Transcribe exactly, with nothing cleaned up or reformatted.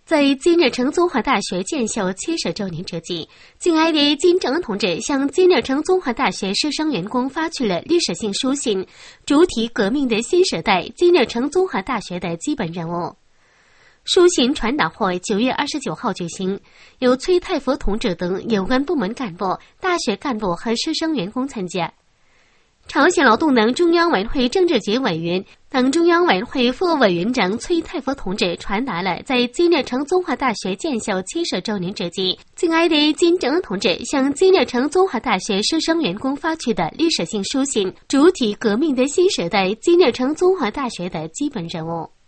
在金日成综合大学建校七十周年之际，敬爱的金正恩同志向金日成综合大学师生员工发去了历史性书信，主题革命的新时代，金日成综合大学的基本任务。书信传达会九月二十九号举行，由崔太福同志等有关部门干部、大学干部和师生员工参加。朝鲜劳动党中央委员会政治局委员、党中央委员会副委员长崔太福同志传达了在金日成综合大学建校七十周年之际，敬爱的金正恩同志向金日成综合大学师生员工发去的历史性书信，主体革命的新时代，金日成综合大学的基本任务。